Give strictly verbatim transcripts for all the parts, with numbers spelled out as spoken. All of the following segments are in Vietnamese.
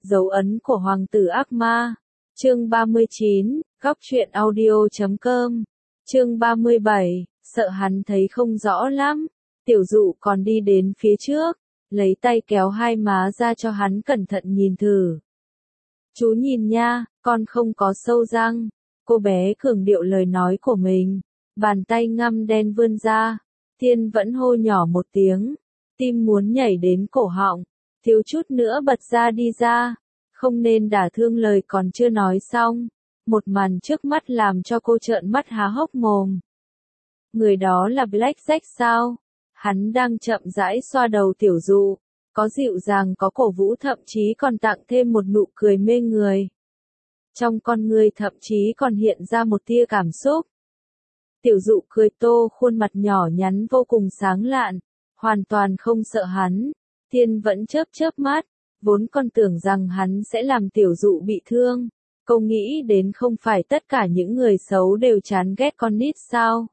Dấu ấn của hoàng tử ác ma. Chương ba mươi chín, góc truyện audio chấm com. Chương ba mươi bảy, sợ hắn thấy không rõ lắm. Tiểu dụ còn đi đến phía trước, lấy tay kéo hai má ra cho hắn cẩn thận nhìn thử. Chú nhìn nha, con không có sâu răng. Cô bé cường điệu lời nói của mình. Bàn tay ngăm đen vươn ra. Thiên vẫn hô nhỏ một tiếng. Tim muốn nhảy đến cổ họng. Thiếu chút nữa bật ra đi ra. Không nên đả thương lời còn chưa nói xong. Một màn trước mắt làm cho cô trợn mắt há hốc mồm. Người đó là Blackjack sao? Hắn đang chậm rãi xoa đầu tiểu dụ. Có dịu dàng có cổ vũ thậm chí còn tặng thêm một nụ cười mê người. Trong con người thậm chí còn hiện ra một tia cảm xúc. Tiểu dụ cười tô khuôn mặt nhỏ nhắn vô cùng sáng lạn. Hoàn toàn không sợ hắn. Thiên vẫn chớp chớp mắt. Vốn con tưởng rằng hắn sẽ làm tiểu dụ bị thương. Cô nghĩ đến không phải tất cả những người xấu đều chán ghét con nít sao?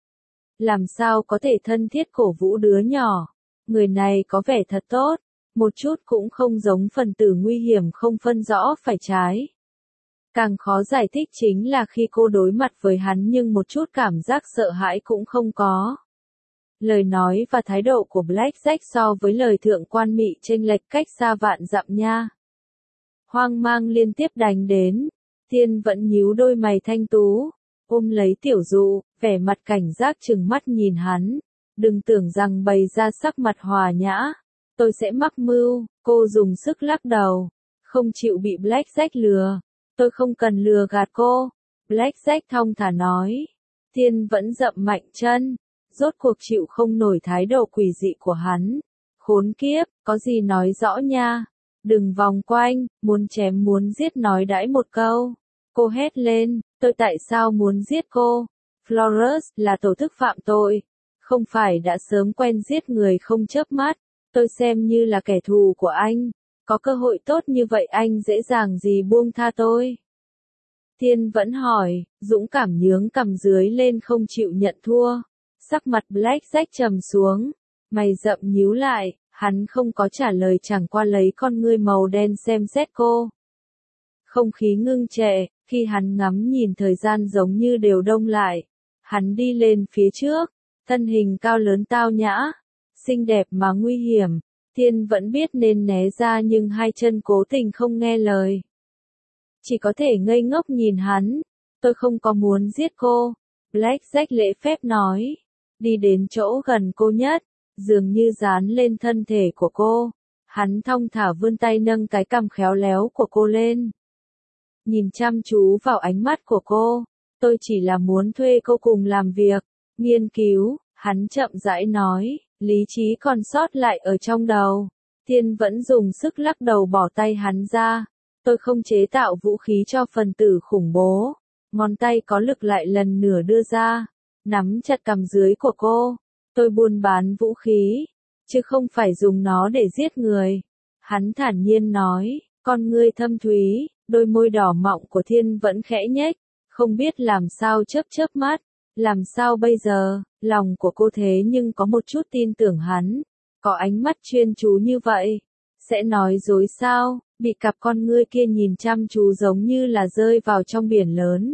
Làm sao có thể thân thiết cổ vũ đứa nhỏ? Người này có vẻ thật tốt. Một chút cũng không giống phần tử nguy hiểm không phân rõ phải trái. Càng khó giải thích chính là khi cô đối mặt với hắn nhưng một chút cảm giác sợ hãi cũng không có. Lời nói và thái độ của Blackjack so với lời thượng quan Mị chênh lệch cách xa vạn dặm nha. Hoang mang liên tiếp đánh đến. Thiên vẫn nhíu đôi mày thanh tú. Ôm lấy tiểu dụ, vẻ mặt cảnh giác trừng mắt nhìn hắn. Đừng tưởng rằng bày ra sắc mặt hòa nhã. Tôi sẽ mắc mưu. Cô dùng sức lắc đầu. Không chịu bị Blackjack lừa. Tôi không cần lừa gạt cô. Blackjack thong thả nói. Thiên vẫn dậm mạnh chân. Rốt cuộc chịu không nổi thái độ quỷ dị của hắn. Khốn kiếp, có gì nói rõ nha. Đừng vòng quanh, muốn chém muốn giết nói đãi một câu. Cô hét lên, tôi tại sao muốn giết cô? Flores là tổ chức phạm tội. Không phải đã sớm quen giết người không chớp mắt. Tôi xem như là kẻ thù của anh. Có cơ hội tốt như vậy anh dễ dàng gì buông tha tôi? Thiên vẫn hỏi, dũng cảm nhướng cằm dưới lên không chịu nhận thua. Sắc mặt Blackjack trầm xuống, mày rậm nhíu lại, hắn không có trả lời chẳng qua lấy con ngươi màu đen xem xét cô. Không khí ngưng trệ, khi hắn ngắm nhìn thời gian giống như đều đông lại. Hắn đi lên phía trước, thân hình cao lớn tao nhã, xinh đẹp mà nguy hiểm. Thiên vẫn biết nên né ra nhưng hai chân cố tình không nghe lời. Chỉ có thể ngây ngốc nhìn hắn. Tôi không có muốn giết cô. Blackjack lễ phép nói. Đi đến chỗ gần cô nhất, dường như dán lên thân thể của cô. Hắn thong thả vươn tay nâng cái cằm khéo léo của cô lên. Nhìn chăm chú vào ánh mắt của cô. Tôi chỉ là muốn thuê cô cùng làm việc, nghiên cứu, hắn chậm rãi nói, lý trí còn sót lại ở trong đầu. Thiên vẫn dùng sức lắc đầu bỏ tay hắn ra. Tôi không chế tạo vũ khí cho phần tử khủng bố. Ngón tay có lực lại lần nữa đưa ra. Nắm chặt cằm dưới của cô. Tôi buôn bán vũ khí, chứ không phải dùng nó để giết người. Hắn thản nhiên nói, con ngươi thâm thúy, đôi môi đỏ mọng của Thiên vẫn khẽ nhếch, không biết làm sao chớp chớp mắt. Làm sao bây giờ, lòng của cô thế nhưng có một chút tin tưởng hắn, có ánh mắt chuyên chú như vậy. Sẽ nói dối sao, bị cặp con ngươi kia nhìn chăm chú giống như là rơi vào trong biển lớn.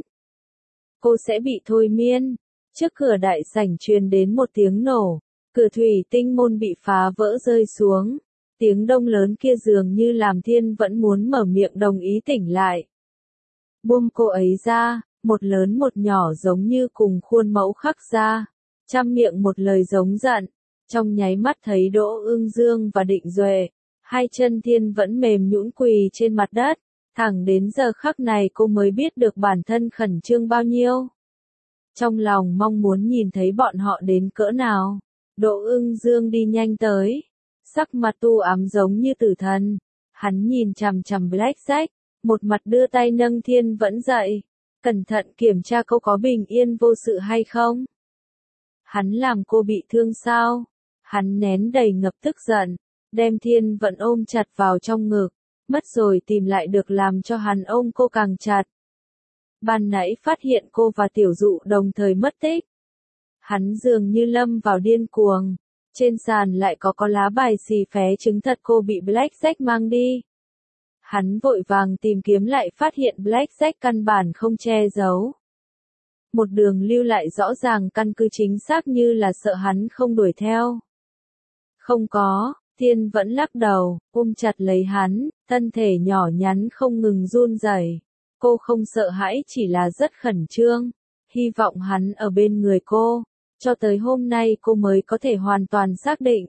Cô sẽ bị thôi miên. Trước cửa đại sảnh truyền đến một tiếng nổ, cửa thủy tinh môn bị phá vỡ rơi xuống. Tiếng đông lớn kia dường như làm Thiên vẫn muốn mở miệng đồng ý tỉnh lại. Buông cô ấy ra, một lớn một nhỏ giống như cùng khuôn mẫu khắc ra. Trăm miệng một lời giống giận, trong nháy mắt thấy Đỗ Ưng Dương và Định Duệ. Hai chân Thiên vẫn mềm nhũn quỳ trên mặt đất, thẳng đến giờ khắc này cô mới biết được bản thân khẩn trương bao nhiêu. Trong lòng mong muốn nhìn thấy bọn họ đến cỡ nào. Đỗ Ưng Dương đi nhanh tới. Sắc mặt u ám giống như tử thần. Hắn nhìn chằm chằm Blackjack. Một mặt đưa tay nâng Thiên vẫn dậy. Cẩn thận kiểm tra cô có bình yên vô sự hay không. Hắn làm cô bị thương sao? Hắn nén đầy ngập tức giận. Đem Thiên vẫn ôm chặt vào trong ngực. Mất rồi tìm lại được làm cho hắn ôm cô càng chặt. Ban nãy phát hiện cô và tiểu dụ đồng thời mất tích. Hắn dường như lâm vào điên cuồng. Trên sàn lại có có lá bài xì phé chứng thật cô bị Blackjack mang đi. Hắn vội vàng tìm kiếm lại phát hiện Blackjack căn bản không che giấu. Một đường lưu lại rõ ràng căn cứ chính xác như là sợ hắn không đuổi theo. Không có, Thiên vẫn lắc đầu, ôm chặt lấy hắn, thân thể nhỏ nhắn không ngừng run rẩy. Cô không sợ hãi chỉ là rất khẩn trương, hy vọng hắn ở bên người cô, cho tới hôm nay cô mới có thể hoàn toàn xác định.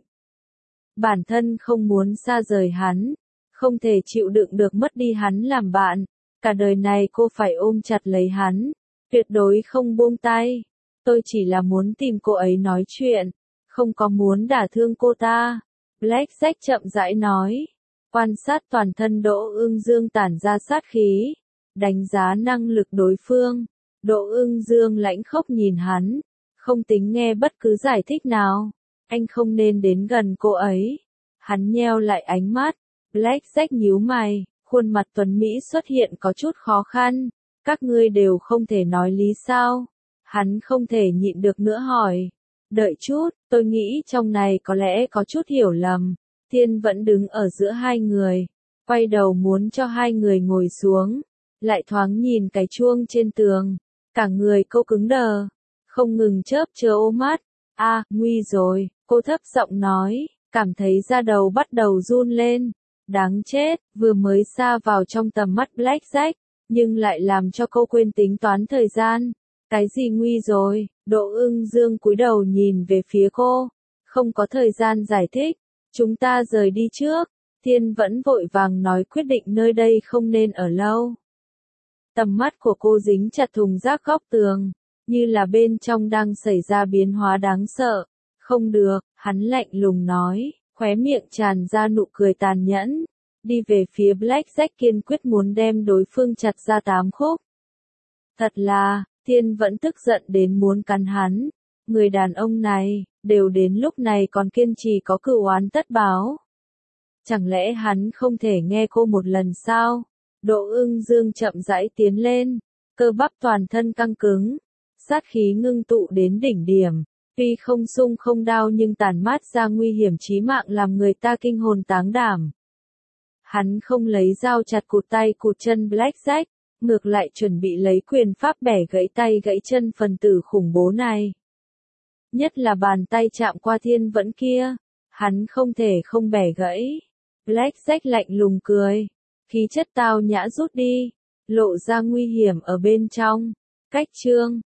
Bản thân không muốn xa rời hắn, không thể chịu đựng được mất đi hắn làm bạn, cả đời này cô phải ôm chặt lấy hắn, tuyệt đối không buông tay. Tôi chỉ là muốn tìm cô ấy nói chuyện, không có muốn đả thương cô ta. Blackjack chậm rãi nói, quan sát toàn thân Đỗ Ưng Dương tản ra sát khí, đánh giá năng lực đối phương. Đỗ Ưng Dương lãnh khốc nhìn hắn, không tính nghe bất cứ giải thích nào. Anh không nên đến gần cô ấy. Hắn nheo lại ánh mắt. Blackjack nhíu mày, khuôn mặt tuấn Mỹ xuất hiện có chút khó khăn. Các ngươi đều không thể nói lý sao? Hắn không thể nhịn được nữa hỏi. Đợi chút, tôi nghĩ trong này có lẽ có chút hiểu lầm. Thiên vẫn đứng ở giữa hai người, quay đầu muốn cho hai người ngồi xuống, lại thoáng nhìn cái chuông trên tường, cả người cô cứng đờ, không ngừng chớp chớp ô mắt. A, nguy rồi, cô thấp giọng nói, cảm thấy da đầu bắt đầu run lên. Đáng chết, vừa mới xa vào trong tầm mắt Blackjack, nhưng lại làm cho cô quên tính toán thời gian. Cái gì nguy rồi? Đỗ Ưng Dương cúi đầu nhìn về phía cô, không có thời gian giải thích, chúng ta rời đi trước. Thiên vẫn vội vàng nói quyết định nơi đây không nên ở lâu. Tầm mắt của cô dính chặt thùng rác góc tường, như là bên trong đang xảy ra biến hóa đáng sợ. Không được, hắn lạnh lùng nói, khóe miệng tràn ra nụ cười tàn nhẫn, đi về phía Blackjack kiên quyết muốn đem đối phương chặt ra tám khúc. Thật là, Thiên vẫn tức giận đến muốn cắn hắn. Người đàn ông này, đều đến lúc này còn kiên trì có cửu oán tất báo. Chẳng lẽ hắn không thể nghe cô một lần sao? Đỗ Ưng Dương chậm rãi tiến lên, cơ bắp toàn thân căng cứng, sát khí ngưng tụ đến đỉnh điểm. Tuy không xung không đau nhưng tàn mát ra nguy hiểm chí mạng làm người ta kinh hồn táng đảm. Hắn không lấy dao chặt cụt tay cụt chân Blackjack, ngược lại chuẩn bị lấy quyền pháp bẻ gãy tay gãy chân phần tử khủng bố này. Nhất là bàn tay chạm qua Thiên vẫn kia, hắn không thể không bẻ gãy. Blackjack lạnh lùng cười, khí chất tao nhã rút đi, lộ ra nguy hiểm ở bên trong. Cách chương